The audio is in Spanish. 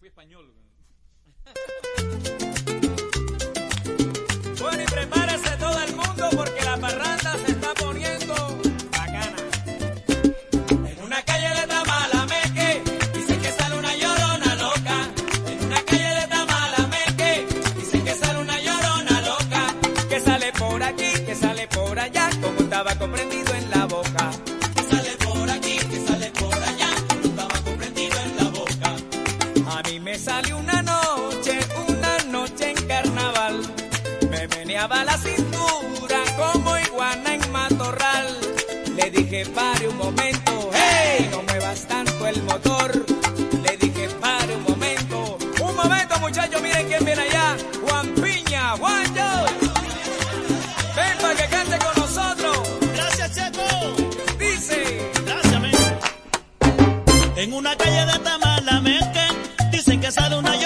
español. Bueno, y prepárese todo el mundo porque la parranda se está poniendo bacana. En una calle de Tamalameque dicen que sale una llorona loca. En una calle de Tamalameque dicen que sale una llorona loca. Que sale por aquí, que sale por allá, como un tabaco prendido en la boca. Que sale por aquí, que sale por allá, como un tabaco prendido en la boca. A mí me salió una noche en carnaval. Me meneaba la cintura como iguana en matorral. Le dije pare un momento, hey, no muevas tanto el motor. Le dije pare un momento muchachos, miren quién viene allá. Juan Piña, Juancho. Ven para que cante con nosotros. Gracias, Checo. Dice. Gracias, amigo. En una calle de Tamalameque dicen que sale una